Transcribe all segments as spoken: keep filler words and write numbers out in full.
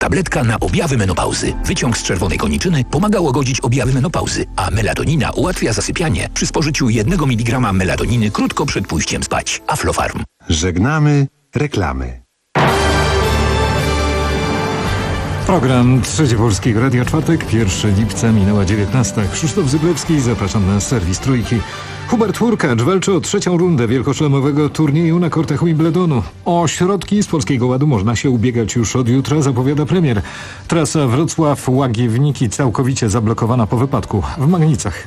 Tabletka na objawy menopauzy. Wyciąg z czerwonej koniczyny pomaga łagodzić objawy menopauzy, a melatonina ułatwia zasypianie przy spożyciu jednego miligrama melatoniny krótko przed pójściem spać. Aflofarm. Żegnamy reklamy. Program Trzecie Polskiego Radia, czwartek, pierwszego lipca, minęła dziewiętnasta. Krzysztof Zyblewski, zapraszam na serwis Trójki. Hubert Hurkacz walczy o trzecią rundę wielkoszlemowego turnieju na kortach Wimbledonu. O środki z Polskiego Ładu można się ubiegać już od jutra, zapowiada premier. Trasa Wrocław-Łagiewniki całkowicie zablokowana po wypadku w Magnicach.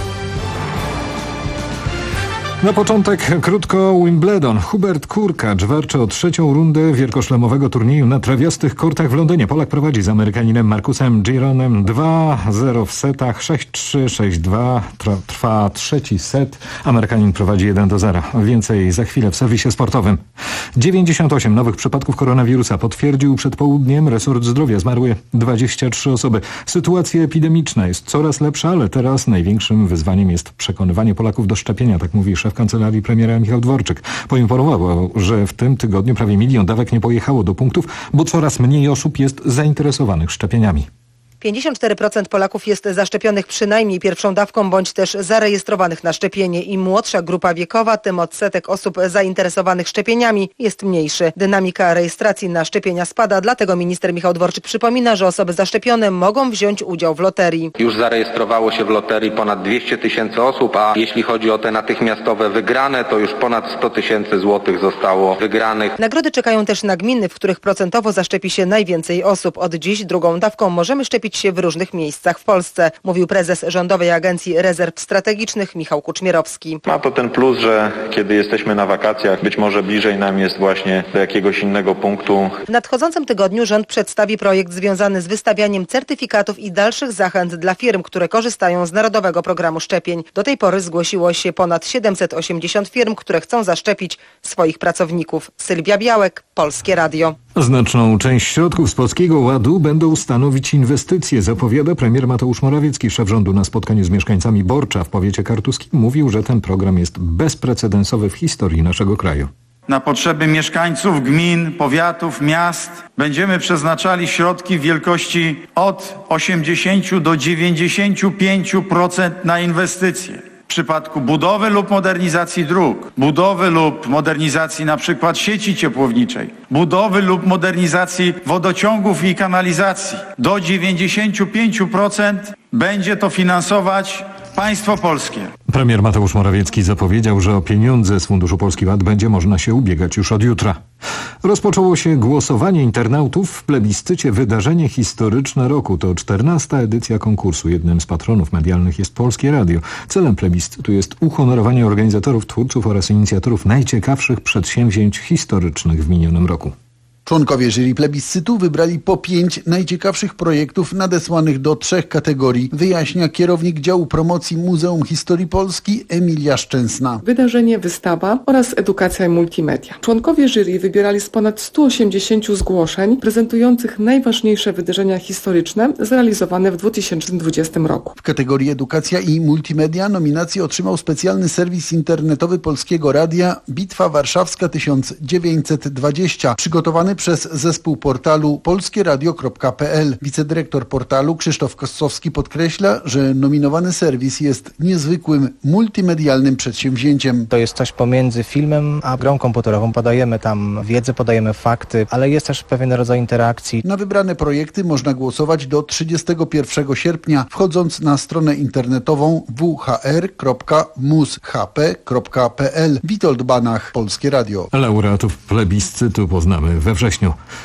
Na początek krótko Wimbledon. Hubert Hurkacz walczy o trzecią rundę wielkoszlemowego turnieju na trawiastych kortach w Londynie. Polak prowadzi z Amerykaninem Marcusem Gironem dwa zero w setach, sześć trzy, sześć dwa. Trwa trzeci set. Amerykanin prowadzi jeden do zera. Więcej za chwilę w serwisie sportowym. dziewięćdziesiąt osiem nowych przypadków koronawirusa potwierdził przed południem resort zdrowia. Zmarły dwadzieścia trzy osoby. Sytuacja epidemiczna jest coraz lepsza, ale teraz największym wyzwaniem jest przekonywanie Polaków do szczepienia, tak mówi szef kancelarii premiera Michał Dworczyk. Poinformował, że w tym tygodniu prawie milion dawek nie pojechało do punktów, bo coraz mniej osób jest zainteresowanych szczepieniami. pięćdziesiąt cztery procent Polaków jest zaszczepionych przynajmniej pierwszą dawką bądź też zarejestrowanych na szczepienie. Im młodsza grupa wiekowa, tym odsetek osób zainteresowanych szczepieniami jest mniejszy. Dynamika rejestracji na szczepienia spada, dlatego minister Michał Dworczyk przypomina, że osoby zaszczepione mogą wziąć udział w loterii. Już zarejestrowało się w loterii ponad dwieście tysięcy osób, a jeśli chodzi o te natychmiastowe wygrane, to już ponad sto tysięcy złotych zostało wygranych. Nagrody czekają też na gminy, w których procentowo zaszczepi się najwięcej osób. Od dziś drugą dawką możemy szczepić się w różnych miejscach w Polsce, mówił prezes Rządowej Agencji Rezerw Strategicznych Michał Kuczmierowski. Ma to ten plus, że kiedy jesteśmy na wakacjach, być może bliżej nam jest właśnie do jakiegoś innego punktu. W nadchodzącym tygodniu rząd przedstawi projekt związany z wystawianiem certyfikatów i dalszych zachęt dla firm, które korzystają z Narodowego Programu Szczepień. Do tej pory zgłosiło się ponad siedemset osiemdziesiąt firm, które chcą zaszczepić swoich pracowników. Sylwia Białek, Polskie Radio. Znaczną część środków z Polskiego Ładu będą stanowić inwestycje, zapowiada premier Mateusz Morawiecki. Szef rządu na spotkaniu z mieszkańcami Borcza w powiecie kartuskim mówił, że ten program jest bezprecedensowy w historii naszego kraju. Na potrzeby mieszkańców gmin, powiatów, miast będziemy przeznaczali środki w wielkości od osiemdziesięciu do dziewięćdziesięciu pięciu procent na inwestycje. W przypadku budowy lub modernizacji dróg, budowy lub modernizacji na przykład sieci ciepłowniczej, budowy lub modernizacji wodociągów i kanalizacji do dziewięćdziesięciu pięciu procent będzie to finansować państwo polskie. Premier Mateusz Morawiecki zapowiedział, że o pieniądze z Funduszu Polski Ład będzie można się ubiegać już od jutra. Rozpoczęło się głosowanie internautów w plebiscycie Wydarzenie Historyczne Roku. To czternasta edycja konkursu. Jednym z patronów medialnych jest Polskie Radio. Celem plebiscytu jest uhonorowanie organizatorów, twórców oraz inicjatorów najciekawszych przedsięwzięć historycznych w minionym roku. Członkowie jury plebiscytu wybrali po pięć najciekawszych projektów nadesłanych do trzech kategorii, wyjaśnia kierownik działu promocji Muzeum Historii Polski Emilia Szczęsna. Wydarzenie, wystawa oraz edukacja i multimedia. Członkowie jury wybierali z ponad stu osiemdziesięciu zgłoszeń prezentujących najważniejsze wydarzenia historyczne zrealizowane w dwa tysiące dwudziestym roku. W kategorii edukacja i multimedia nominację otrzymał specjalny serwis internetowy Polskiego Radia Bitwa Warszawska tysiąc dziewięćset dwadzieścia, przygotowany przez zespół portalu polskieradio kropka p l. Wicedyrektor portalu Krzysztof Kossowski podkreśla, że nominowany serwis jest niezwykłym, multimedialnym przedsięwzięciem. To jest coś pomiędzy filmem a grą komputerową. Podajemy tam wiedzę, podajemy fakty, ale jest też pewien rodzaj interakcji. Na wybrane projekty można głosować do trzydziestego pierwszego sierpnia, wchodząc na stronę internetową w h r kropka mus h p kropka p l. Witold Banach, Polskie Radio. Laureatów plebiscytu poznamy we wrześniu.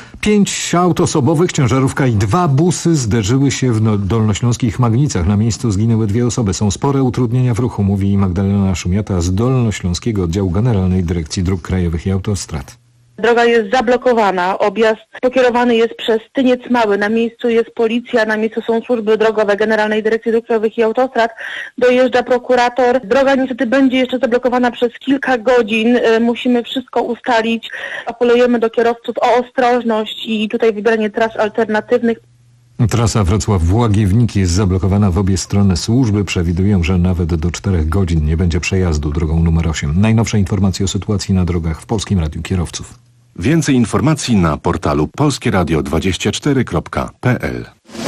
Pięć aut osobowych, ciężarówka i dwa busy zderzyły się w dolnośląskich Magnicach. Na miejscu zginęły dwie osoby. Są spore utrudnienia w ruchu, mówi Magdalena Szumiata z Dolnośląskiego Oddziału Generalnej Dyrekcji Dróg Krajowych i Autostrad. Droga jest zablokowana, objazd pokierowany jest przez Tyniec Mały. Na miejscu jest policja, na miejscu są służby drogowe Generalnej Dyrekcji Dróg Krajowych i Autostrad. Dojeżdża prokurator. Droga niestety będzie jeszcze zablokowana przez kilka godzin. Musimy wszystko ustalić. Apelujemy do kierowców o ostrożność i tutaj wybieranie tras alternatywnych. Trasa Wrocław-Łagiewniki jest zablokowana w obie strony. Służby przewidują, że nawet do czterech godzin nie będzie przejazdu drogą numer osiem. Najnowsze informacje o sytuacji na drogach w Polskim Radiu Kierowców. Więcej informacji na portalu polskie radio dwadzieścia cztery kropka p l.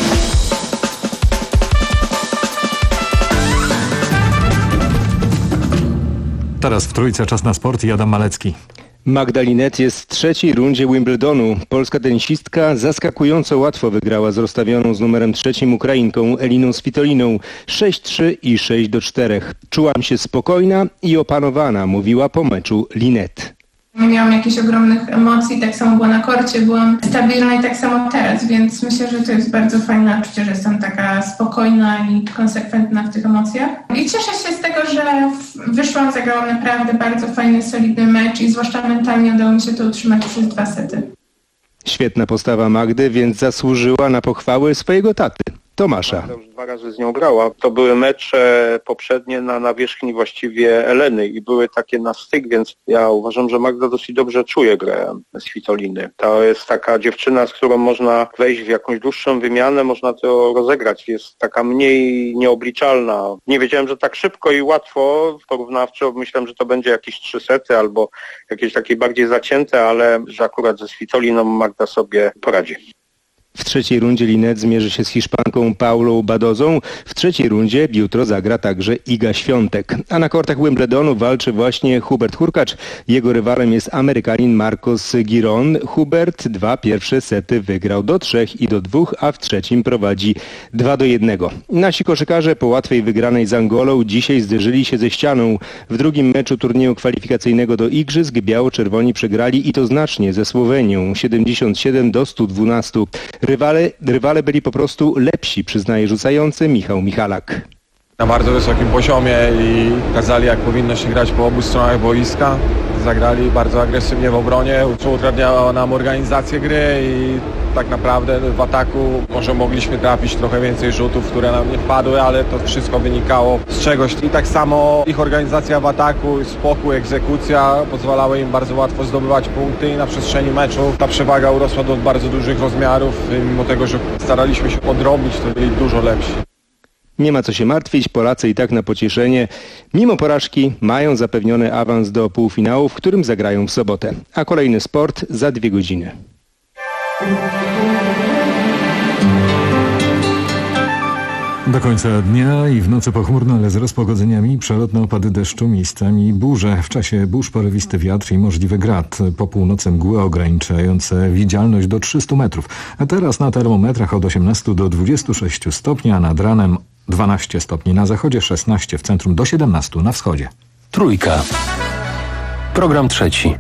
Teraz w Trójce czas na sport i Adam Malecki. Magda Linette jest w trzeciej rundzie Wimbledonu. Polska tenisistka zaskakująco łatwo wygrała z rozstawioną z numerem trzecim Ukrainką Eliną Svitoliną sześć trzy i sześć do czterech. Czułam się spokojna i opanowana, mówiła po meczu Linette. Nie miałam jakichś ogromnych emocji, tak samo było na korcie, byłam stabilna i tak samo teraz, więc myślę, że to jest bardzo fajne uczucie, że jestem taka spokojna i konsekwentna w tych emocjach. I cieszę się z tego, że wyszłam, zagrałam naprawdę bardzo fajny, solidny mecz i zwłaszcza mentalnie udało mi się to utrzymać przez dwa sety. Świetna postawa Magdy, więc zasłużyła na pochwały swojego taty, Tomasza. Już dwa razy z nią grała. To były mecze poprzednie na nawierzchni właściwie Eleny i były takie na styk, więc ja uważam, że Magda dosyć dobrze czuje grę Svitoliny. To jest taka dziewczyna, z którą można wejść w jakąś dłuższą wymianę, można to rozegrać. Jest taka mniej nieobliczalna. Nie wiedziałem, że tak szybko i łatwo porównawczo. Myślałem, że to będzie jakieś trzy sety albo jakieś takie bardziej zacięte, ale że akurat ze Svitoliną Magda sobie poradzi. W trzeciej rundzie Linette zmierzy się z Hiszpanką Paulą Badozą. W trzeciej rundzie jutro zagra także Iga Świątek. A na kortach Wimbledonu walczy właśnie Hubert Hurkacz. Jego rywalem jest Amerykanin Marcos Giron. Hubert dwa pierwsze sety wygrał do trzech i do dwóch, a w trzecim prowadzi dwa do jednego. Nasi koszykarze po łatwej wygranej z Angolą dzisiaj zderzyli się ze ścianą. W drugim meczu turnieju kwalifikacyjnego do Igrzysk biało-czerwoni przegrali i to znacznie ze Słowenią siedemdziesiąt siedem do stu dwunastu. Rywale, rywale byli po prostu lepsi, przyznaje rzucający Michał Michalak. Na bardzo wysokim poziomie i pokazali, jak powinno się grać po obu stronach boiska. Zagrali bardzo agresywnie w obronie, co utrudniało nam organizację gry i tak naprawdę w ataku może mogliśmy trafić trochę więcej rzutów, które nam nie wpadły, ale to wszystko wynikało z czegoś. I tak samo ich organizacja w ataku, spokój, egzekucja pozwalały im bardzo łatwo zdobywać punkty i na przestrzeni meczu ta przewaga urosła do bardzo dużych rozmiarów. Mimo tego, że staraliśmy się odrobić, to byli dużo lepsi. Nie ma co się martwić, Polacy i tak na pocieszenie, mimo porażki, mają zapewniony awans do półfinału, w którym zagrają w sobotę. A kolejny sport za dwie godziny. Do końca dnia i w nocy pochmurno, ale z rozpogodzeniami przelotne opady deszczu, miejscami burze. W czasie burz porywisty wiatr i możliwy grad. Po północy mgły ograniczające widzialność do trzystu metrów. A teraz na termometrach od osiemnastu do dwudziestu sześciu stopni, a nad ranem dwanaście stopni na zachodzie, szesnaście w centrum, do siedemnastu na wschodzie. Trójka. Program trzeci.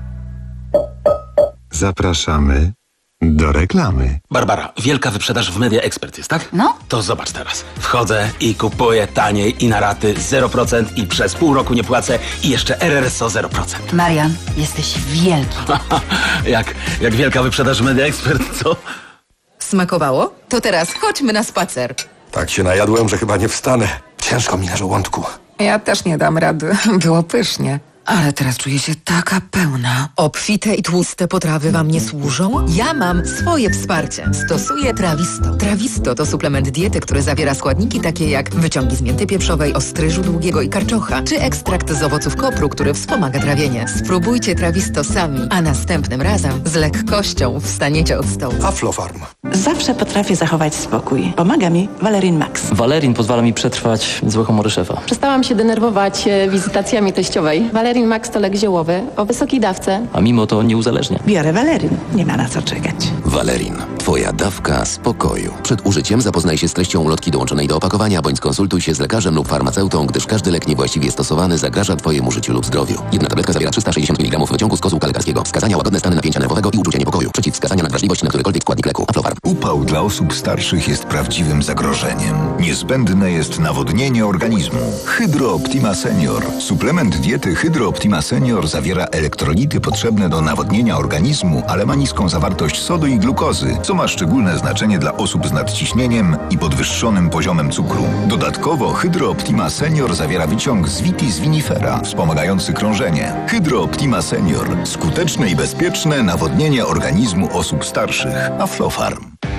Zapraszamy do reklamy. Barbara, wielka wyprzedaż w Media Expert jest, tak? No. To zobacz teraz. Wchodzę i kupuję taniej i na raty zero procent i przez pół roku nie płacę i jeszcze R R S O zero procent. Marian, jesteś wielki. jak, jak wielka wyprzedaż w Media Expert, co? Smakowało? To teraz chodźmy na spacer. Tak się najadłem, że chyba nie wstanę. Ciężko mi na żołądku. Ja też nie dam rady. Było pysznie. Ale teraz czuję się taka pełna. Obfite i tłuste potrawy wam nie służą? Ja mam swoje wsparcie. Stosuję Trawisto. Trawisto to suplement diety, który zawiera składniki takie jak wyciągi z mięty pieprzowej, ostryżu długiego i karczocha, czy ekstrakt z owoców kopru, który wspomaga trawienie. Spróbujcie Trawisto sami, a następnym razem z lekkością wstaniecie od stołu. Aflofarm. Zawsze potrafię zachować spokój. Pomaga mi Valerin Max. Valerin pozwala mi przetrwać złe humory szefa. Przestałam się denerwować wizytacjami teściowej. Valerin Max to lek ziołowy o wysokiej dawce. A mimo to nie uzależnia. Biorę Valerin. Nie ma na co czekać. Valerin. Twoja dawka spokoju. Przed użyciem zapoznaj się z treścią ulotki dołączonej do opakowania, bądź skonsultuj się z lekarzem lub farmaceutą, gdyż każdy lek niewłaściwie stosowany zagraża Twojemu życiu lub zdrowiu. Jedna tabletka zawiera trzysta sześćdziesiąt miligramów wyciągu z kozułka lekarskiego. Wskazania: łagodne stany napięcia nerwowego i uczucia niepokoju. Przeciwwskazania: nadwrażliwość na którykolwiek składnik leku. Aflofarm. Upał dla osób starszych jest prawdziwym zagrożeniem. Niezbędne jest nawodnienie organizmu. Hydro Optima Senior. Suplement diety Hydro Optima Senior zawiera elektrolity potrzebne do nawodnienia organizmu, ale ma niską zawartość sodu i glukozy, co ma szczególne znaczenie dla osób z nadciśnieniem i podwyższonym poziomem cukru. Dodatkowo Hydro Optima Senior zawiera wyciąg z Vitis vinifera, wspomagający krążenie. Hydro Optima Senior. Skuteczne i bezpieczne nawodnienie organizmu osób starszych. Aflofarm.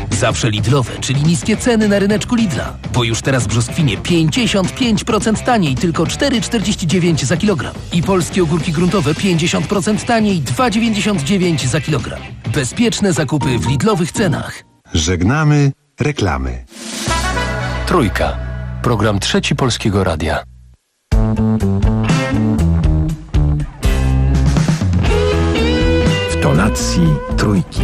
Zawsze Lidlowe, czyli niskie ceny na ryneczku Lidla. Bo już teraz brzoskwinie pięćdziesiąt pięć procent taniej, tylko cztery czterdzieści dziewięć za kilogram. I polskie ogórki gruntowe pięćdziesiąt procent taniej, dwa dziewięćdziesiąt dziewięć za kilogram. Bezpieczne zakupy w Lidlowych cenach. Żegnamy reklamy. Trójka. Program Trzeci Polskiego Radia. W tonacji Trójki.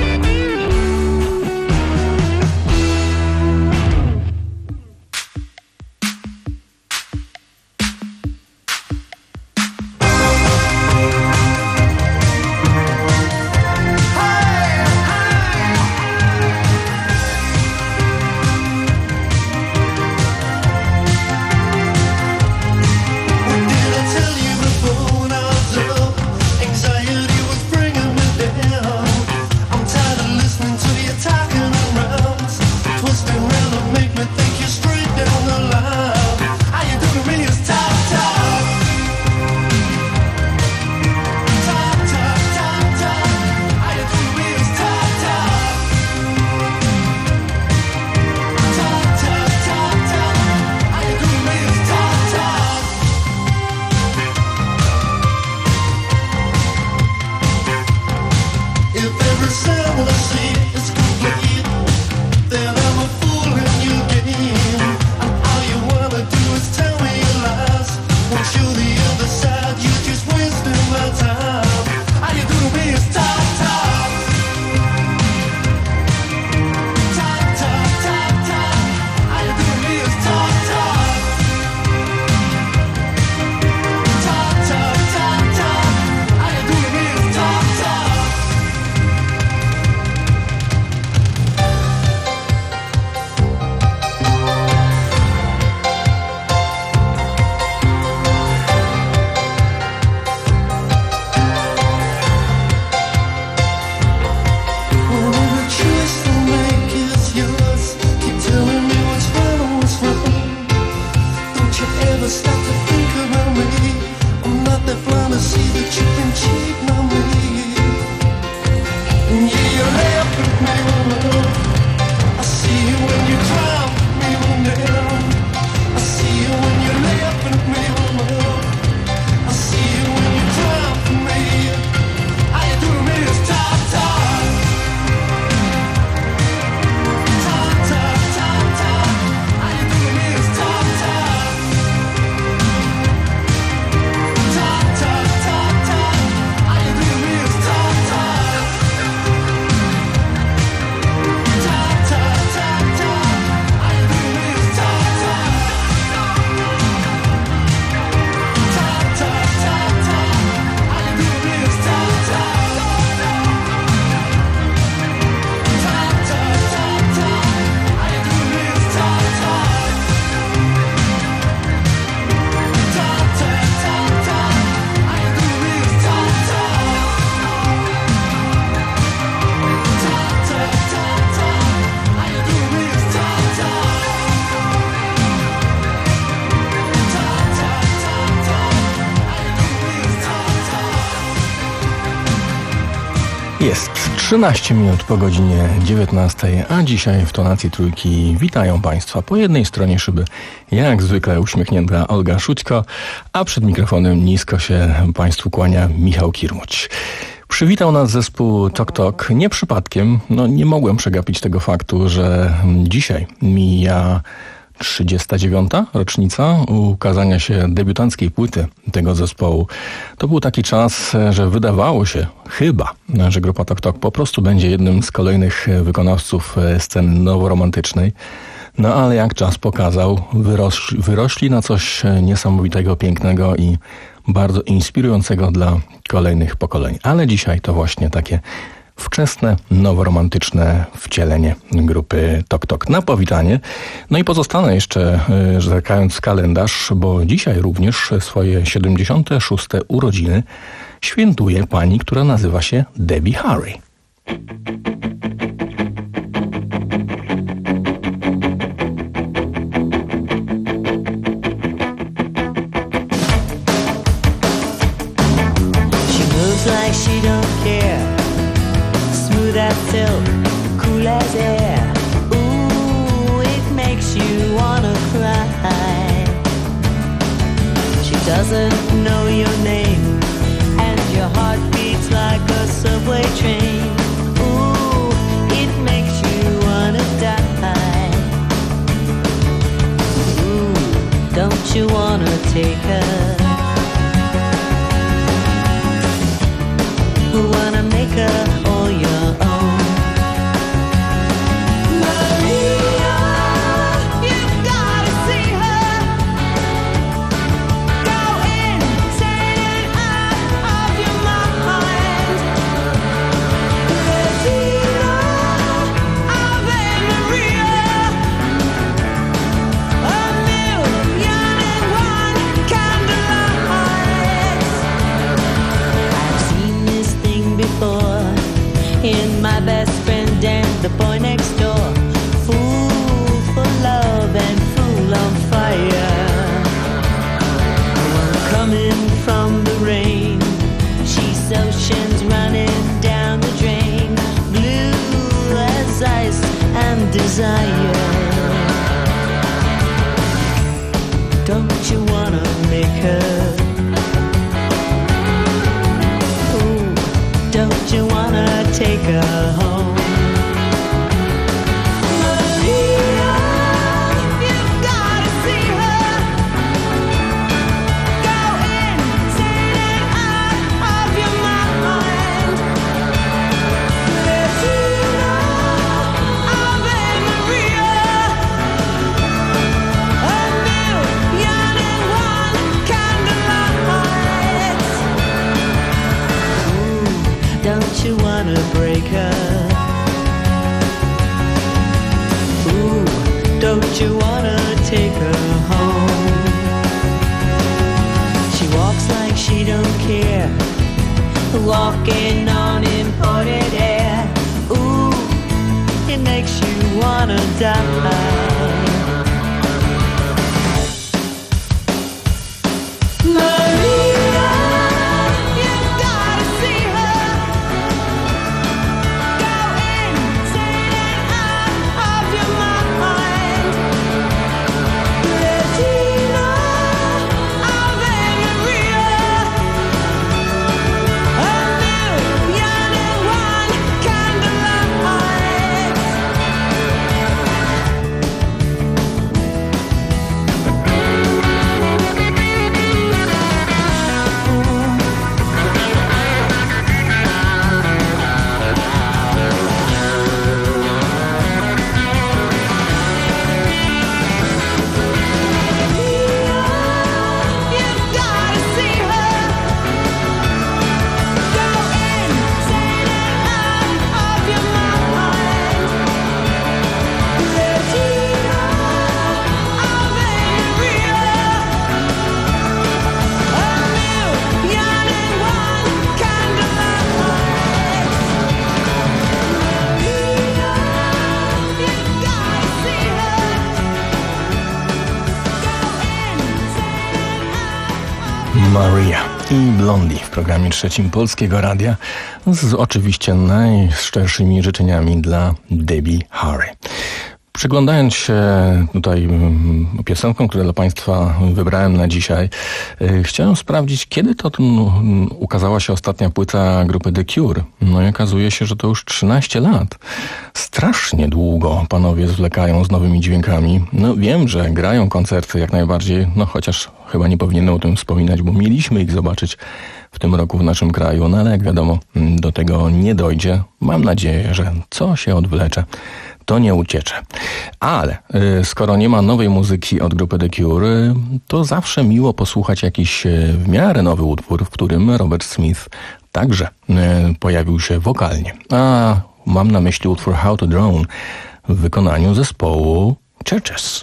Jest trzynaście minut po godzinie dziewiętnastej, a dzisiaj w tonacji Trójki witają Państwa po jednej stronie szyby, jak zwykle uśmiechnięta Olga Szućko, a przed mikrofonem nisko się Państwu kłania Michał Kirmuć. Przywitał nas zespół Tok Tok nie przypadkiem, no nie mogłem przegapić tego faktu, że dzisiaj mija trzydziesta dziewiąta rocznica ukazania się debiutanckiej płyty tego zespołu. To był taki czas, że wydawało się, chyba, że grupa Tok Tok po prostu będzie jednym z kolejnych wykonawców sceny noworomantycznej. No ale jak czas pokazał, wyrośli, wyrośli na coś niesamowitego, pięknego i bardzo inspirującego dla kolejnych pokoleń. Ale dzisiaj to właśnie takie wczesne, noworomantyczne wcielenie grupy Tok Tok na powitanie. No i pozostanę jeszcze, zerkając w kalendarz, bo dzisiaj również swoje siedemdziesiąte szóste urodziny świętuje pani, która nazywa się Debbie Harry. Like she don't care, smooth as silk, cool as air. you wanna take her? Wanna make her all your own? Maria, you've gotta see her. Go insane and out of your mind. Regina, Ave Maria, a million and one candlelights. I've seen this thing before in my best friend and the boy next door. Fool for love and fool on fire. One coming from the rain, she's oceans running down the drain. Blue as ice and desire. Don't you wanna make her? Don't you wanna take her home? Maria, you've gotta see her. Go insane and out of your mind. Regina, Ave Maria, a million and one candlelights. Don't you wanna break her? Ooh, don't you wanna take her home? She walks like she don't care, walking on imported air. Ooh, it makes you wanna die. Maria, you've gotta see her. Go insane and out of your mind. Regina, Ave Maria, a million and one candlelights. You've gotta see her. Go insane and out of your mind. Regina, Ave Maria, a million and one candlelights. Maria, you've gotta see her. Maria i Blondie w programie trzecim Polskiego Radia z oczywiście najszczerszymi życzeniami dla Debbie Harry. Przyglądając się tutaj mm, piosenkom, które dla Państwa wybrałem na dzisiaj, yy, chciałem sprawdzić, kiedy to mm, ukazała się ostatnia płyta grupy The Cure. No i okazuje się, że to już trzynaście lat. Strasznie długo panowie zwlekają z nowymi dźwiękami. No wiem, że grają koncerty jak najbardziej, no chociaż chyba nie powinienem o tym wspominać, bo mieliśmy ich zobaczyć w tym roku w naszym kraju, no ale jak wiadomo, do tego nie dojdzie. Mam nadzieję, że co się odwlecze, to nie uciecze. Ale y, skoro nie ma nowej muzyki od grupy The Cure, y, to zawsze miło posłuchać jakiś y, w miarę nowy utwór, w którym Robert Smith także y, pojawił się wokalnie. A mam na myśli utwór How to Drown w wykonaniu zespołu Churches.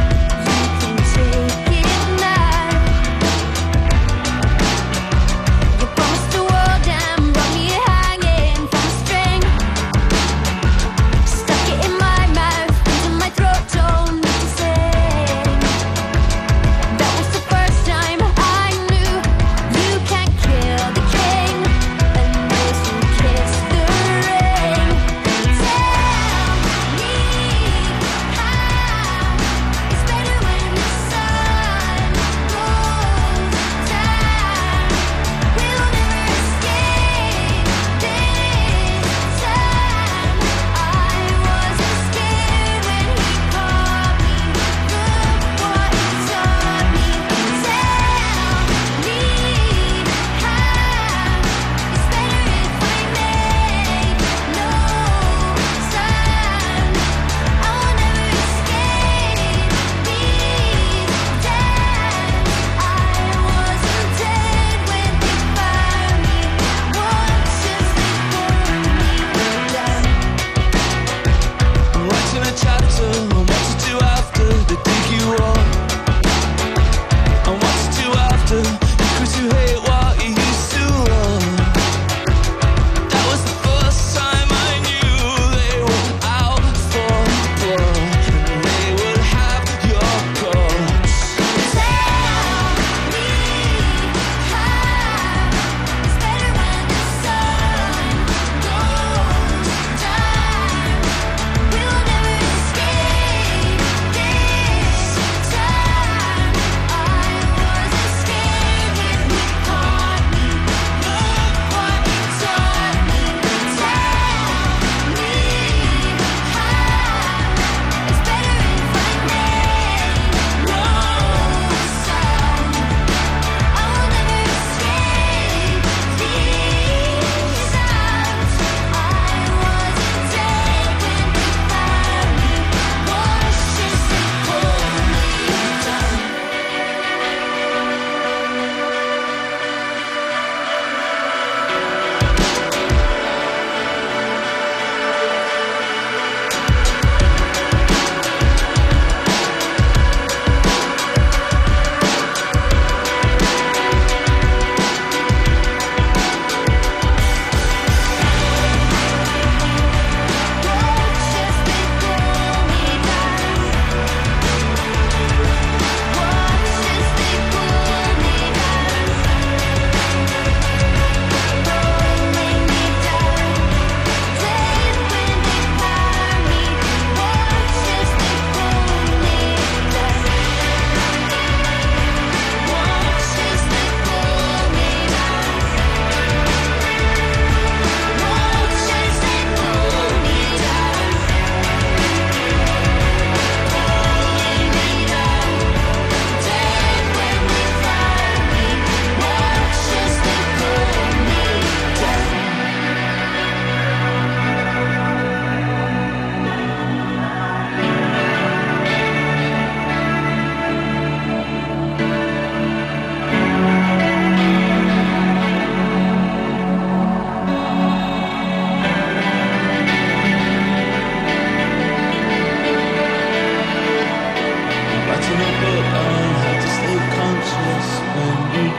Take it now.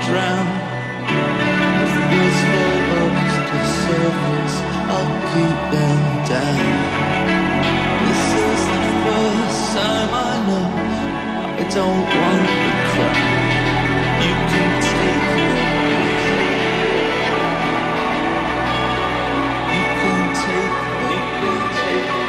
drown. If there's levels to surface, I'll keep them down. This is the first time I know I don't want the crowd. You can take it. You can take it. You can take it.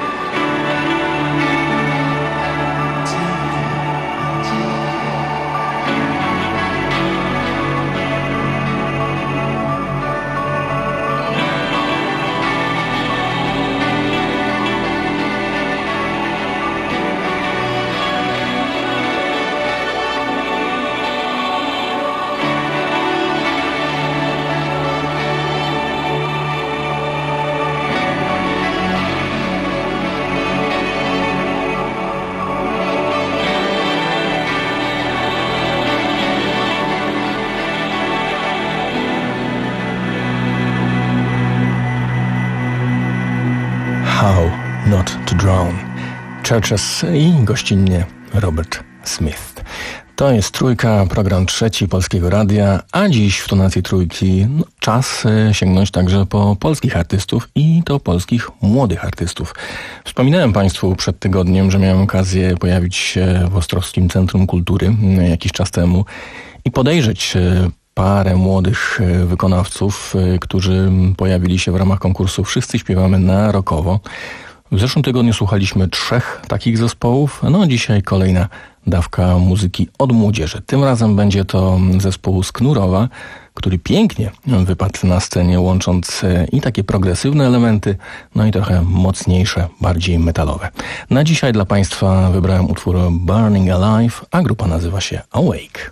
How Not to Drown. Churches i gościnnie Robert Smith. To jest Trójka, program trzeci Polskiego Radia, a dziś w tonacji Trójki no, czas sięgnąć także po polskich artystów i to polskich młodych artystów. Wspominałem Państwu przed tygodniem, że miałem okazję pojawić się w Ostrowskim Centrum Kultury jakiś czas temu i podejrzeć parę młodych wykonawców, którzy pojawili się w ramach konkursu Wszyscy śpiewamy na rockowo. W zeszłym tygodniu słuchaliśmy trzech takich zespołów, no dzisiaj kolejna dawka muzyki od młodzieży. Tym razem będzie to zespół z Knurowa, który pięknie wypadł na scenie, łącząc i takie progresywne elementy, no i trochę mocniejsze, bardziej metalowe. Na dzisiaj dla Państwa wybrałem utwór Burning Alive, a grupa nazywa się Awake.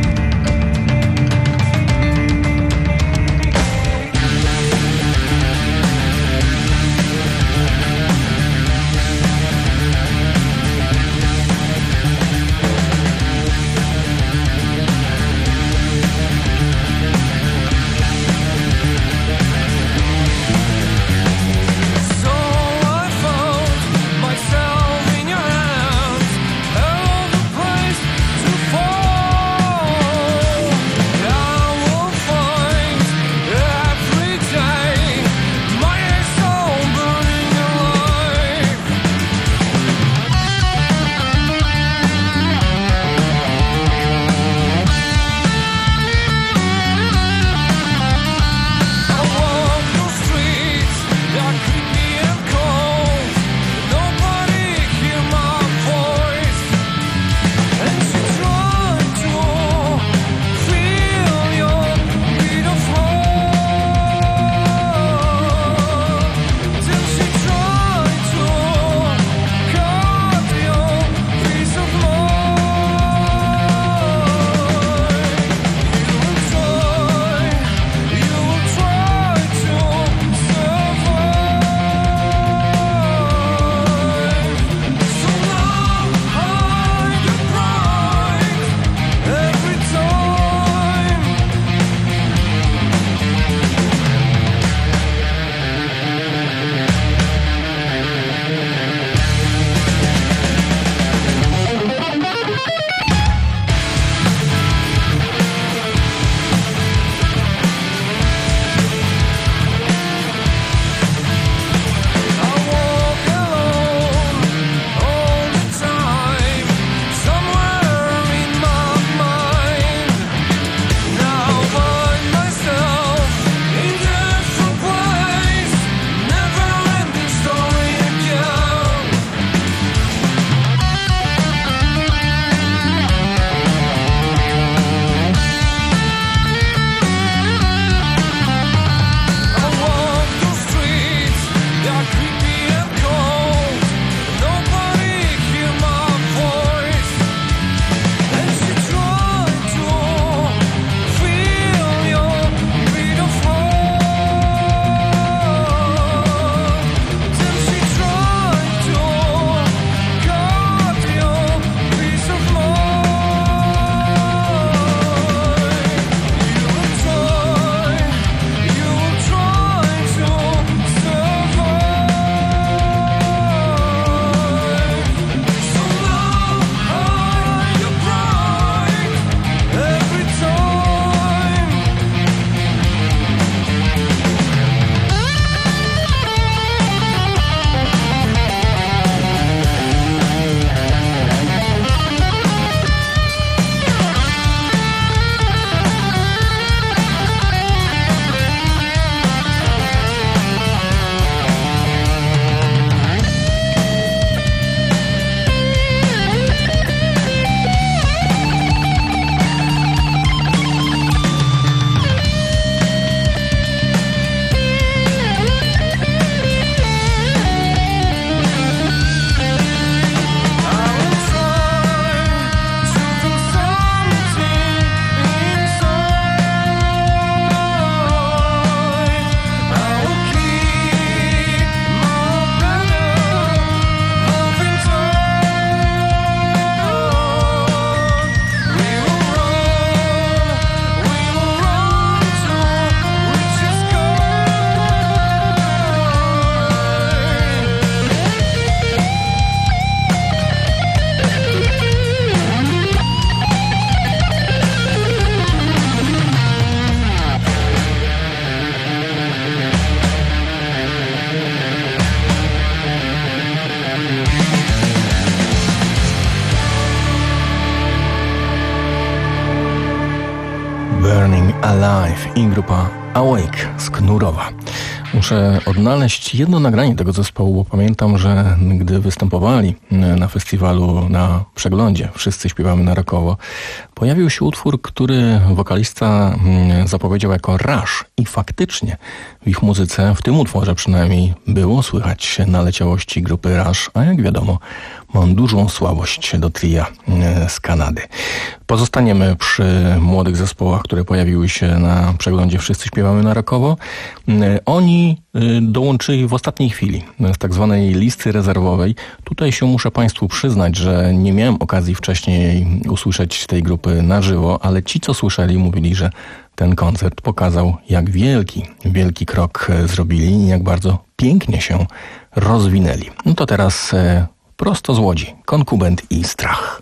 Thank i grupa Awake z Knurowa. Muszę odnaleźć jedno nagranie tego zespołu, bo pamiętam, że gdy występowali na festiwalu na Przeglądzie Wszyscy śpiewamy na rockowo, pojawił się utwór, który wokalista zapowiedział jako Rush i faktycznie w ich muzyce, w tym utworze przynajmniej, było słychać naleciałości grupy Rush, a jak wiadomo, mam dużą słabość do tria z Kanady. Pozostaniemy przy młodych zespołach, które pojawiły się na Przeglądzie Wszyscy śpiewamy na rockowo. Oni dołączyli w ostatniej chwili z tak zwanej listy rezerwowej. Tutaj się muszę Państwu przyznać, że nie miałem okazji wcześniej usłyszeć tej grupy na żywo, ale ci, co słyszeli, mówili, że ten koncert pokazał, jak wielki, wielki krok zrobili i jak bardzo pięknie się rozwinęli. No to teraz prosto z Łodzi, Konkubent i Strach.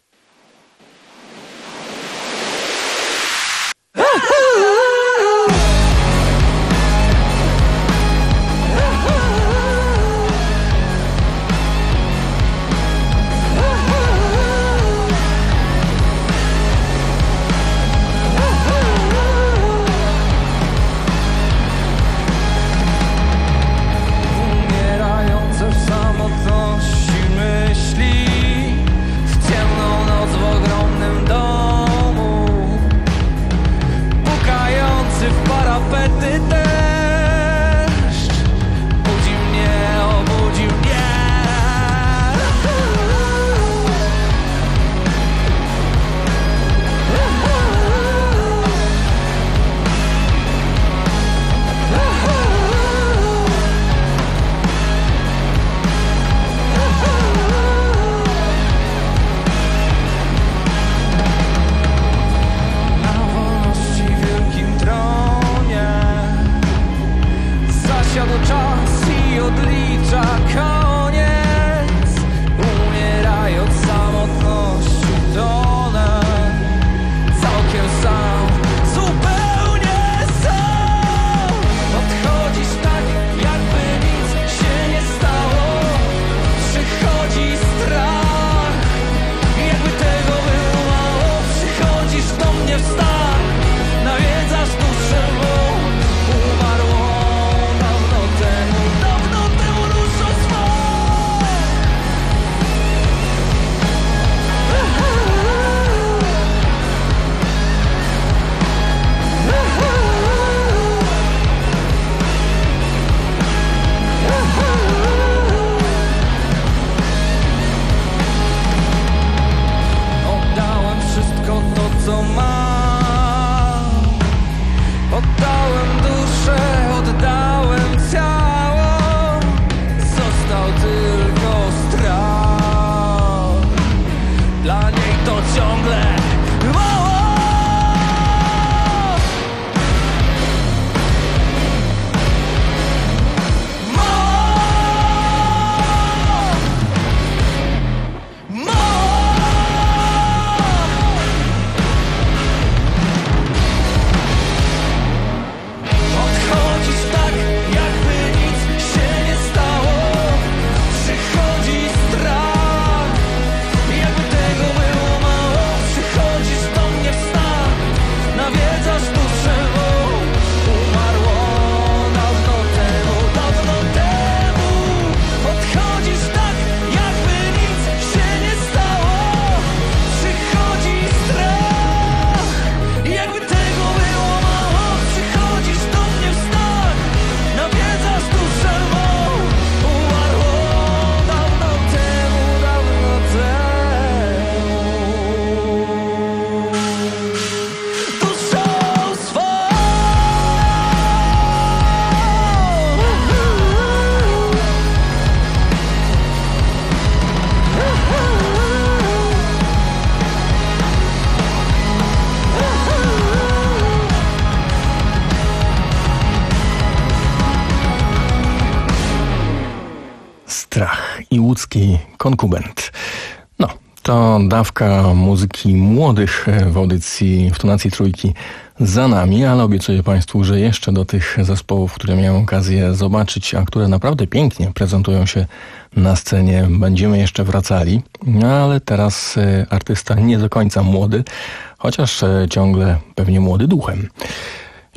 I łódzki Konkubent. No, to dawka muzyki młodych w audycji w tonacji trójki za nami, ale obiecuję Państwu, że jeszcze do tych zespołów, które miałem okazję zobaczyć, a które naprawdę pięknie prezentują się na scenie, będziemy jeszcze wracali. No, ale teraz artysta nie do końca młody, chociaż ciągle pewnie młody duchem.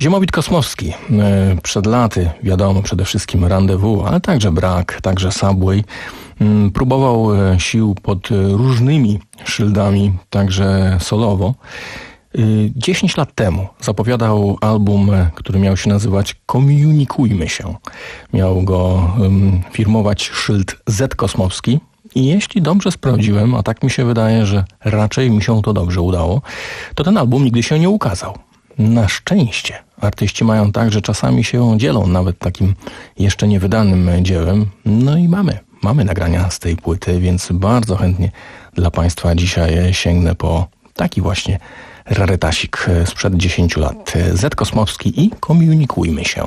Ziemowit Kosmowski. Przed laty, wiadomo, przede wszystkim Rendezvous, ale także Brak, także Subway. Próbował sił pod różnymi szyldami, także solowo. Dziesięć lat temu zapowiadał album, który miał się nazywać Komunikujmy się. Miał go um, firmować szyld Z Kosmowski. I jeśli dobrze sprawdziłem, a tak mi się wydaje, że raczej mi się to dobrze udało, to ten album nigdy się nie ukazał. Na szczęście artyści mają tak, że czasami się dzielą nawet takim jeszcze niewydanym dziełem. No i mamy, mamy nagrania z tej płyty, więc bardzo chętnie dla Państwa dzisiaj sięgnę po taki właśnie rarytasik sprzed dziesięciu lat. Z Kosmowski i Komunikujmy się.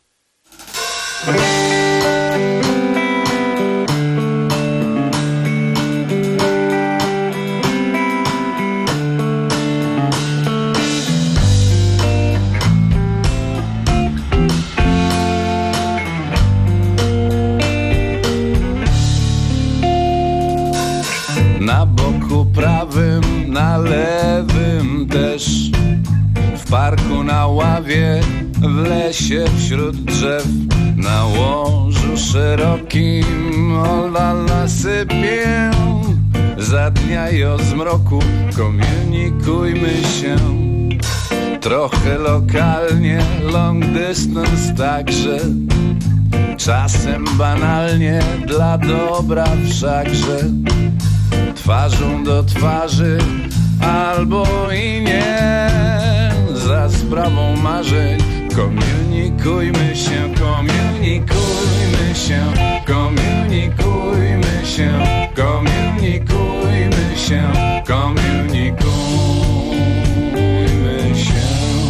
Na boku prawym, na lewym też, w parku, na ławie, w lesie, wśród drzew, na łożu szerokim olala sypię. Za dnia i o zmroku komunikujmy się. Trochę lokalnie, long distance także, czasem banalnie, dla dobra wszakże. Twarzą do twarzy, albo i nie, za sprawą marzeń. Komunikujmy się, komunikujmy się, komunikujmy się, komunikujmy się, komunikujmy się.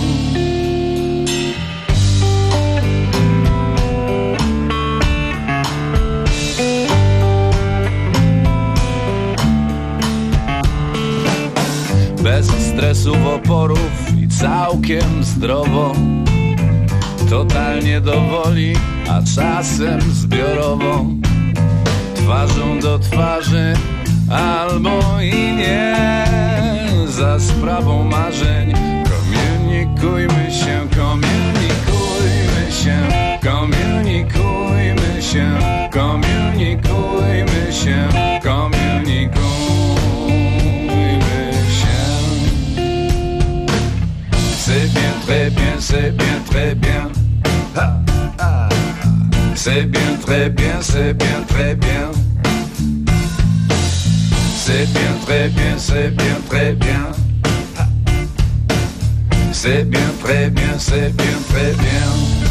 Bez stresów, oporów i całkiem zdrowo, totalnie do woli, a czasem zbiorowo. Twarzą do twarzy, albo i nie, za sprawą marzeń. Komunikujmy się, komunikujmy się, komunikujmy się, komunikujmy się, komunikujmy się. C'est bien, très bien, c'est bien, très bien. Ha, ha. C'est bien, très bien, c'est bien, très bien. C'est bien, très bien, c'est bien, très bien. Ha. C'est bien, très bien, c'est bien, très bien.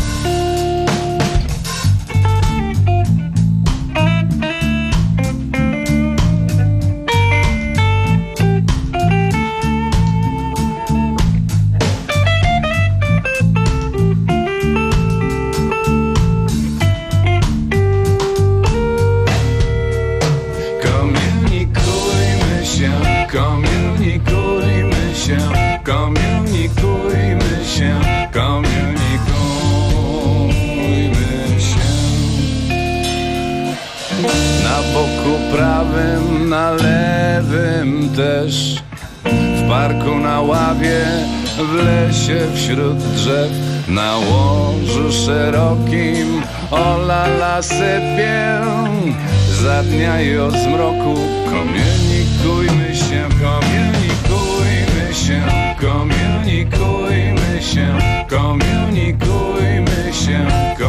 Komunikujmy się, komunikujmy się, komunikujmy się. Na boku prawym, na lewym też, w parku, na ławie, w lesie, wśród drzew, na łożu szerokim olala sypię. Za dnia i o zmroku komunikujmy się, komunikujmy się, komunikujmy się, komunikujmy się,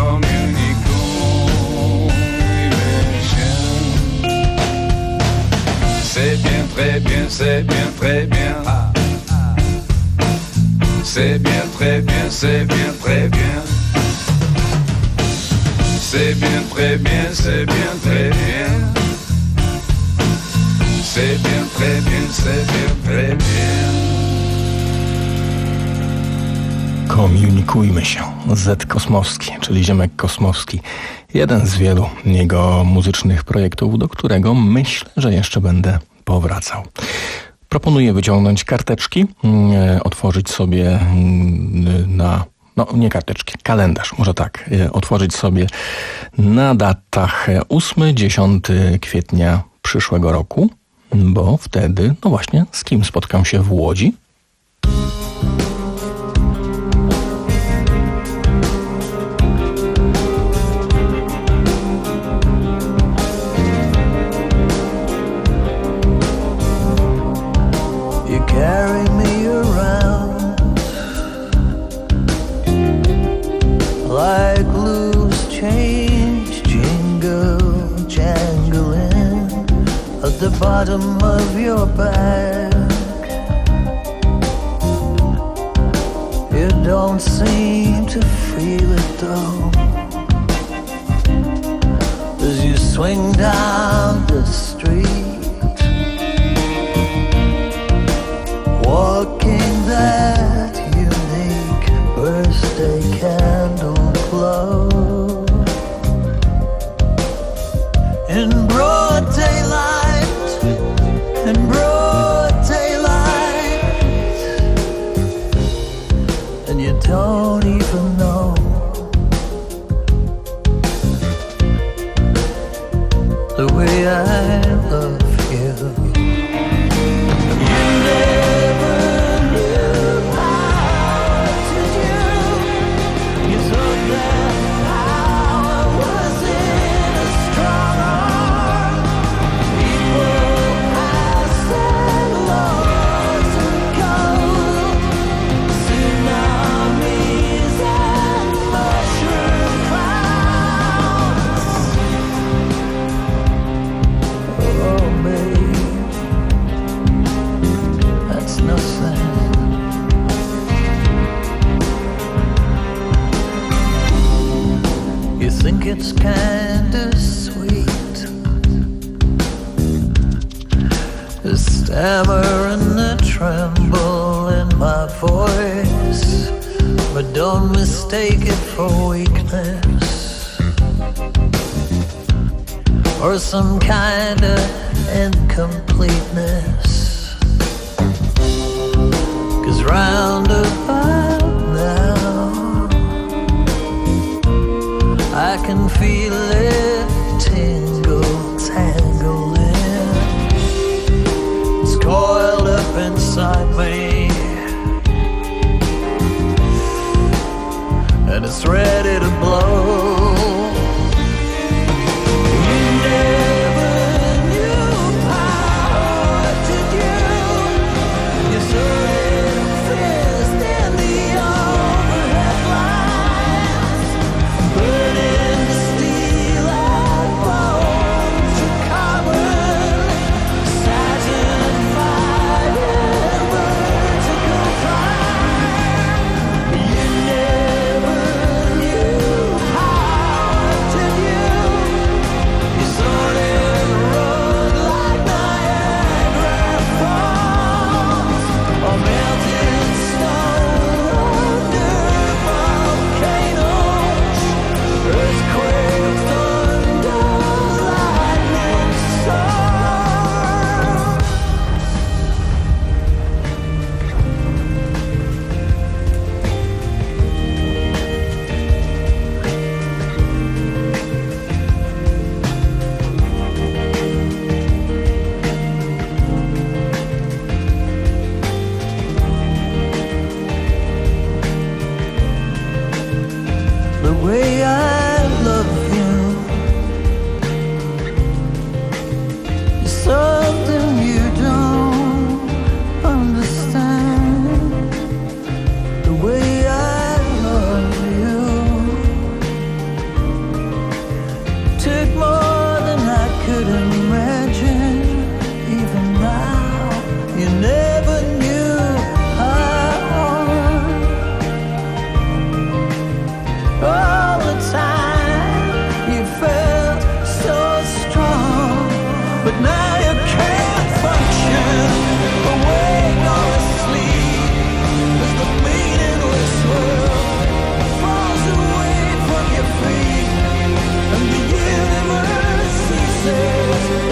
komunikujmy się. C'est bien, très bien, c'est bien, très bien. C'est bien, très bien, c'est bien, très bien. C'est bien, très bien, c'est bien, très bien. C'est bien, très bien, c'est bien, très bien. Komunikujmy się. Z Kosmowski, czyli Ziemek Kosmowski. Jeden z wielu jego muzycznych projektów, do którego myślę, że jeszcze będę powracał. Proponuję wyciągnąć karteczki, otworzyć sobie na... No, nie karteczki, kalendarz, może tak, otworzyć sobie na datach ósmego do dziesiątego kwietnia przyszłego roku, bo wtedy, no właśnie, z kim spotkam się w Łodzi? at the bottom of your bag. You don't seem to feel it though, as you swing down the street, walking that unique birthday candle glow. In broad daylight, in broad daylight, and you don't even know the way I love you. You never knew how to do. You thought that power was in a strong arm. People pass and laws and gold, tsunamis and mushroom clouds. Oh, babe, that's nothing. You think it's kinda sweet, the stammer and the tremble in my voice, but don't mistake it for weakness or some kind of incompleteness. 'Cause round about now I can feel it tingle, tangling. It's coiled up inside me, and it's ready to blow. You never knew power, did you? You saw it fist in the overhead lines, burning the steel and bones of carbon, satin fire, vertical climb. You never knew power, did you? You saw it run like Niagara Falls, or melting snow under volcanoes, earthquake, thunder, lightning, storm. The way I love you is something you don't understand. The way I love you took more than I could imagine. Even now, you never knew how. All the time you felt so strong, but now you can't function, awake or asleep, as the meaningless world falls away from your feet, and the universe ceases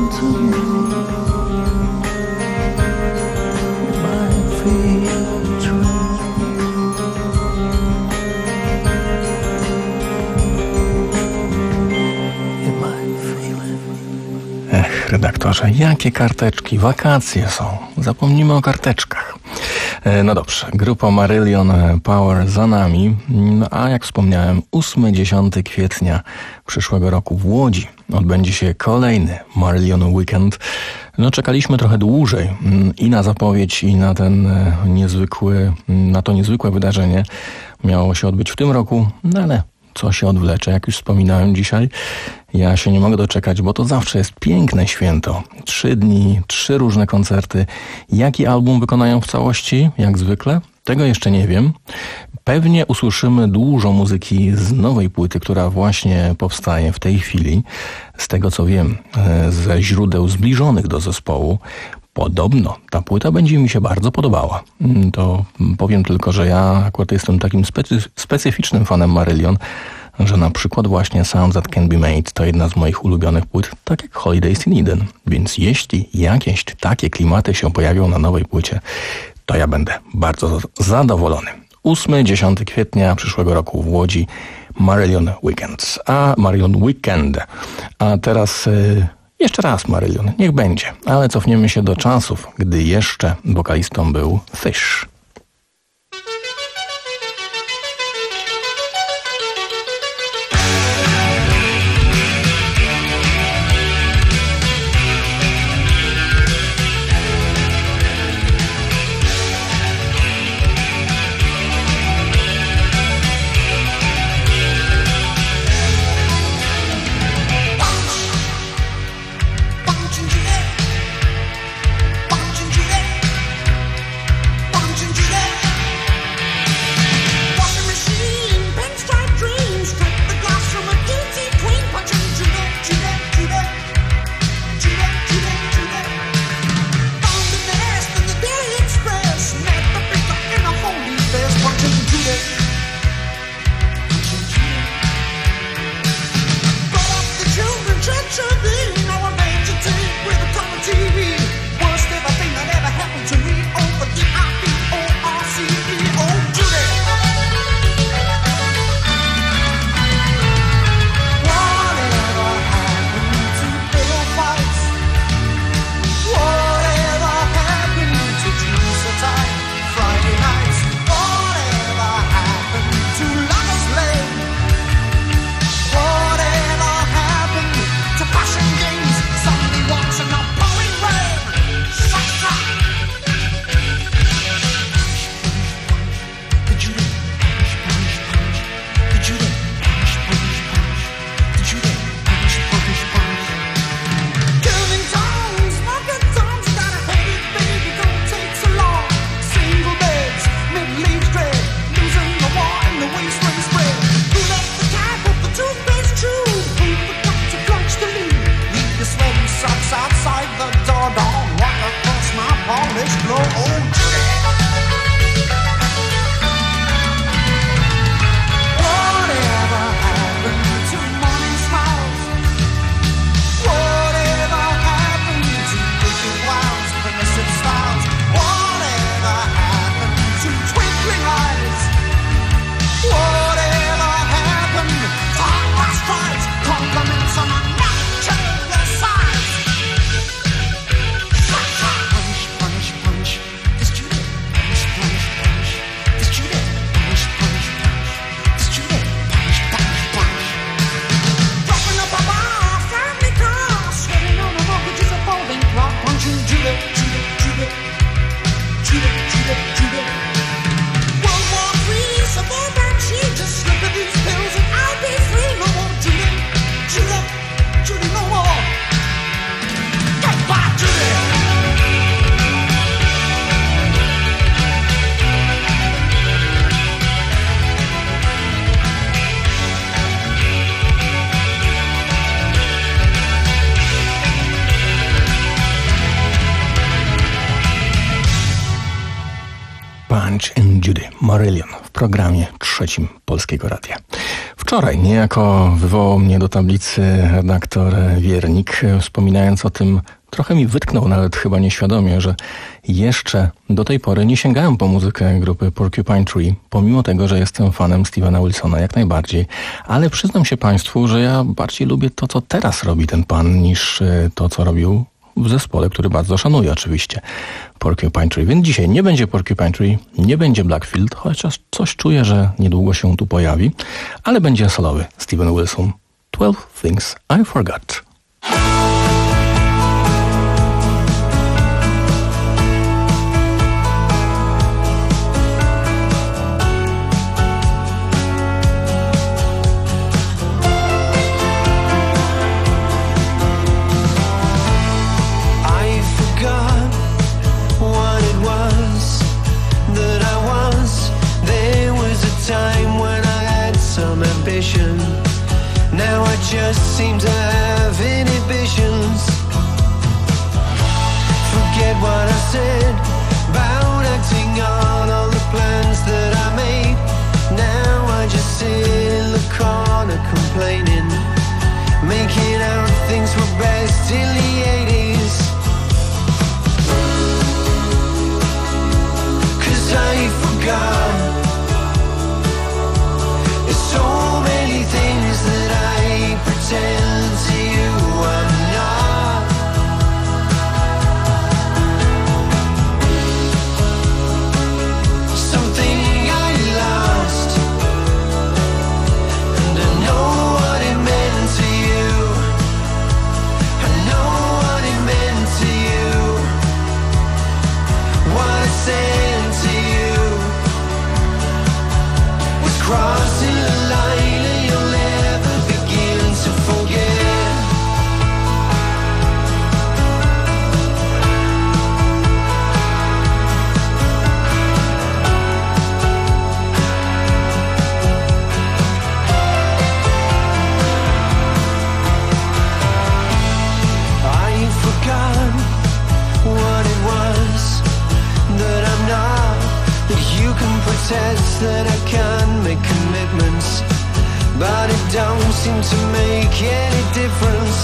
to me. You might feel true. You might feel it. Ech, redaktorze, jakie karteczki? Wakacje są. Zapomnimy o karteczkach. No dobrze, grupa Marillion Power za nami, no a jak wspomniałem, ósmego do dziesiątego kwietnia przyszłego roku w Łodzi odbędzie się kolejny Marillion Weekend. No czekaliśmy trochę dłużej i na zapowiedź, i na ten niezwykły, na to niezwykłe wydarzenie. Miało się odbyć w tym roku, no ale co się odwlecze, jak już wspominałem dzisiaj. Ja się nie mogę doczekać, bo to zawsze jest piękne święto. Trzy dni, trzy różne koncerty. Jaki album wykonają w całości, jak zwykle? Tego jeszcze nie wiem. Pewnie usłyszymy dużo muzyki z nowej płyty, która właśnie powstaje w tej chwili. Z tego co wiem, ze źródeł zbliżonych do zespołu. Podobno ta płyta będzie mi się bardzo podobała. To powiem tylko, że ja akurat jestem takim specy- specyficznym fanem Marillion, że na przykład właśnie Sounds That Can Be Made to jedna z moich ulubionych płyt, tak jak Holidays in Eden. Więc jeśli jakieś takie klimaty się pojawią na nowej płycie, to ja będę bardzo zadowolony. ósmego do dziesiątego kwietnia przyszłego roku w Łodzi Marillion Weekends, a Marillion Weekend. A teraz yy, jeszcze raz Marillion, niech będzie, ale cofniemy się do czasów, gdy jeszcze wokalistą był Fish. Punch and Judy, Marillion w programie trzecim Polskiego Radia. W Wczoraj niejako wywołał mnie do tablicy redaktor Wiernik, wspominając o tym, trochę mi wytknął, nawet chyba nieświadomie, że jeszcze do tej pory nie sięgałem po muzykę grupy Porcupine Tree, pomimo tego, że jestem fanem Stevena Wilsona jak najbardziej. Ale przyznam się Państwu, że ja bardziej lubię to, co teraz robi ten pan, niż to, co robił w zespole, który bardzo szanuję oczywiście, Porcupine Tree. Więc dzisiaj nie będzie Porcupine Tree, nie będzie Blackfield, chociaż coś czuję, że niedługo się tu pojawi, ale będzie solowy Steven Wilson. twelve Things I Forgot. Now I just seem to have inhibitions. Forget what I said about acting on all the plans that I made. Now I just sit in the corner complaining, making out things were best in the eighties. 'Cause I forgot so many things that I pretend to you I'm not. Something I lost, and I know what it meant to you. I know what it meant to you. What I said to you was crossing the line, and you'll never begin to forget. I forgot what it was that I'm not, that you can protest, that I can make commitments, but it don't seem to make any difference.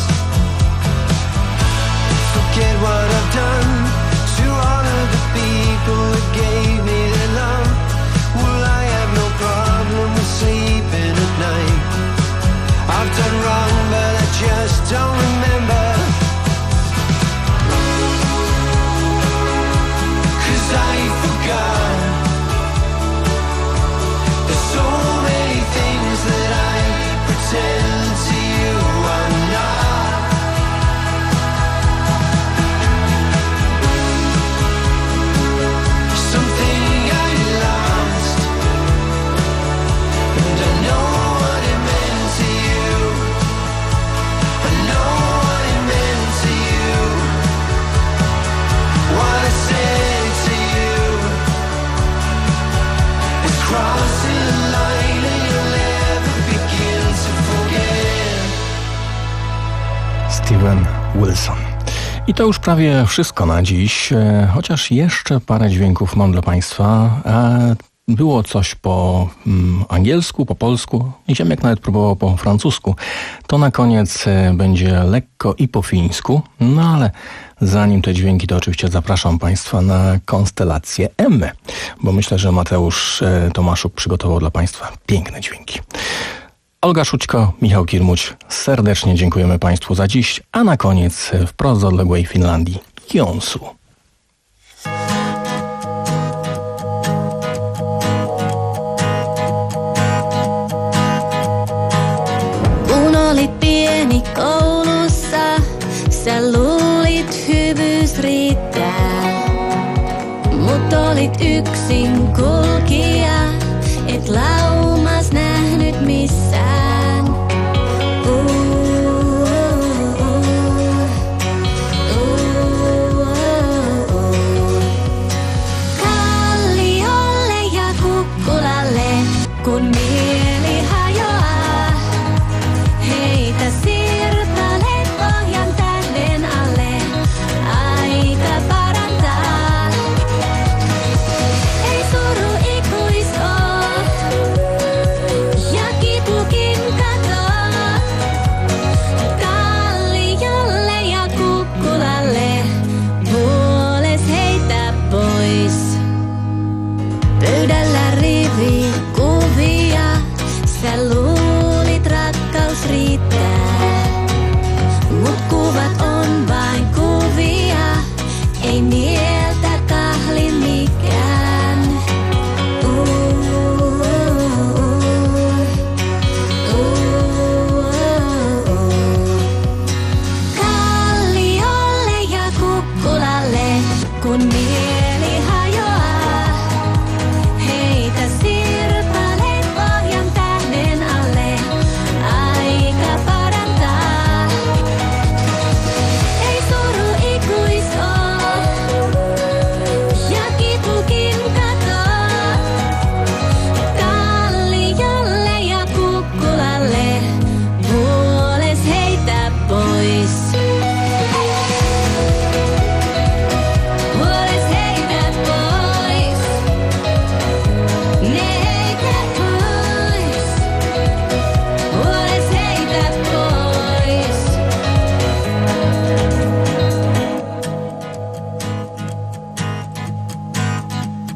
Forget what I've done to honor the people that gave me their love. Well, I have no problem with sleeping at night. I've done wrong, but I just don't remember. 'Cause I forgot. There's so many things that I pretend to you I'm not. Something I lost, and I know what it meant to you. I know what it meant to you. What I said to you is crossing the line, and you'll never begin to forget. Steven Wilson. I to już prawie wszystko na dziś, e, chociaż jeszcze parę dźwięków mam dla Państwa. E, było coś po mm, angielsku, po polsku, i Ziemek nawet próbował po francusku. To na koniec e, będzie lekko i po fińsku, no ale zanim te dźwięki, to oczywiście zapraszam Państwa na konstelację M, bo myślę, że Mateusz e, Tomaszuk przygotował dla Państwa piękne dźwięki. Olga Szućko, Michał Kirmuć, serdecznie dziękujemy Państwu za dziś, a na koniec wprost z odległej Finlandii, Jonsu. Kun olit pieni koulussa, sä luulit hyvyys riittää. Mut olit yksin kulkija, et laumas nähnyt missään. Uh, uh, uh, uh, uh. Kalliolle ja kukkulalle, kun mieli hajoaa. Heitä sirpaleet pohjan tähden alle, aika parantaa. Ei suru ikuis oo.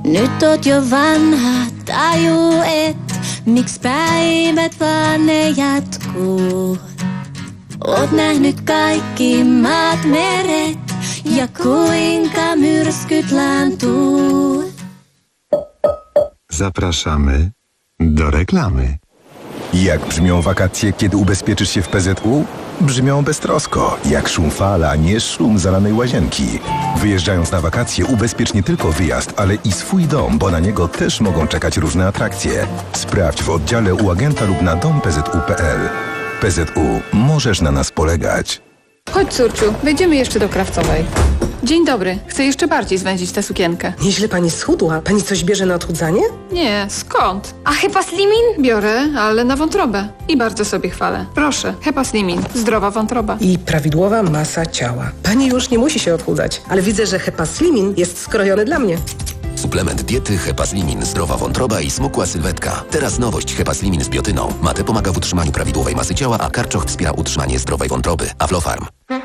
Nyt oot jo vanha, taju et, miksi päivät vaan ne jatkuu. Oot nähnyt kaikki maat, meret ja kuinka myrskyt laantuu. Zapraszamy do reklamy. Jak brzmią wakacje, kiedy ubezpieczysz się w P Z U? Brzmią beztrosko, jak szum fal, a nie szum zalanej łazienki. Wyjeżdżając na wakacje, ubezpiecz nie tylko wyjazd, ale i swój dom, bo na niego też mogą czekać różne atrakcje. Sprawdź w oddziale u agenta lub na dom p z u kropka p l. P Z U. Możesz na nas polegać. Chodź, córciu, wejdziemy jeszcze do Krawcowej. Dzień dobry. Chcę jeszcze bardziej zwęzić tę sukienkę. Nieźle pani schudła. Pani coś bierze na odchudzanie? Nie, skąd? A Hepa Slimin? Biorę, ale na wątrobę. I bardzo sobie chwalę. Proszę, Hepa Slimin. Zdrowa wątroba. I prawidłowa masa ciała. Pani już nie musi się odchudzać, ale widzę, że Hepa Slimin jest skrojony dla mnie. Suplement diety Hepa Slimin, zdrowa wątroba i smukła sylwetka. Teraz nowość Hepa Slimin z biotyną. Mate pomaga w utrzymaniu prawidłowej masy ciała, a karczoch wspiera utrzymanie zdrowej wątroby. Aflofarm.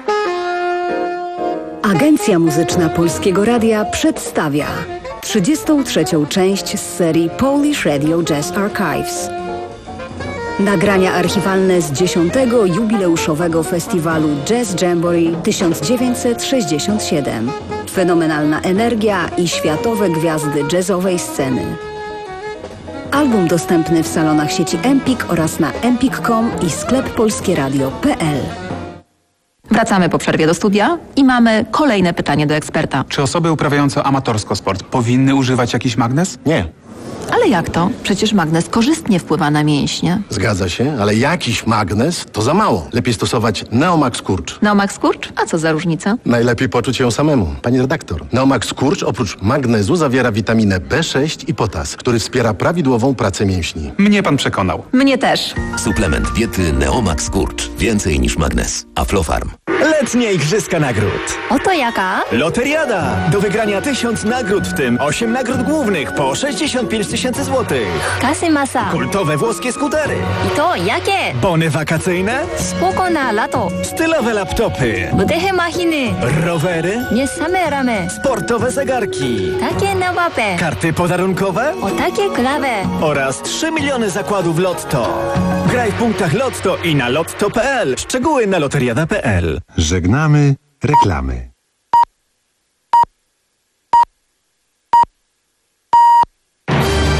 Agencja Muzyczna Polskiego Radia przedstawia trzydziestą trzecią część z serii Polish Radio Jazz Archives. Nagrania archiwalne z dziesiątego jubileuszowego festiwalu Jazz Jamboree tysiąc dziewięćset sześćdziesiąt siedem. Fenomenalna energia i światowe gwiazdy jazzowej sceny. Album dostępny w salonach sieci Empik oraz na empik kropka com i sklep polskieradio kropka p l. Wracamy po przerwie do studia i mamy kolejne pytanie do eksperta. Czy osoby uprawiające amatorsko sport powinny używać jakiś magnes? Nie. Ale jak to? Przecież magnes korzystnie wpływa na mięśnie. Zgadza się, ale jakiś magnes to za mało. Lepiej stosować Neomax Skurcz. Neomax Skurcz? A co za różnica? Najlepiej poczuć ją samemu. Pani redaktor, Neomax Skurcz oprócz magnezu zawiera witaminę B sześć i potas, który wspiera prawidłową pracę mięśni. Mnie pan przekonał. Mnie też. Suplement diety Neomax Skurcz. Więcej niż magnes. Aflofarm. Letnie Igrzyska Nagród. Oto jaka? Loteriada. Do wygrania tysiąc nagród, w tym osiem nagród głównych po sześćdziesiąt pięć tysięcy złotych. Kasy masa. Kultowe włoskie skutery. I to jakie? Bony wakacyjne. Spoko na lato. Stylowe laptopy. Budychy machiny. Rowery. Nie same ramy. Sportowe zegarki. Takie nowape. Karty podarunkowe. O takie klawe. Oraz trzy miliony zakładów Lotto. Graj w punktach Lotto i na lotto kropka p l. Szczegóły na loteriada kropka p l. Żegnamy reklamy.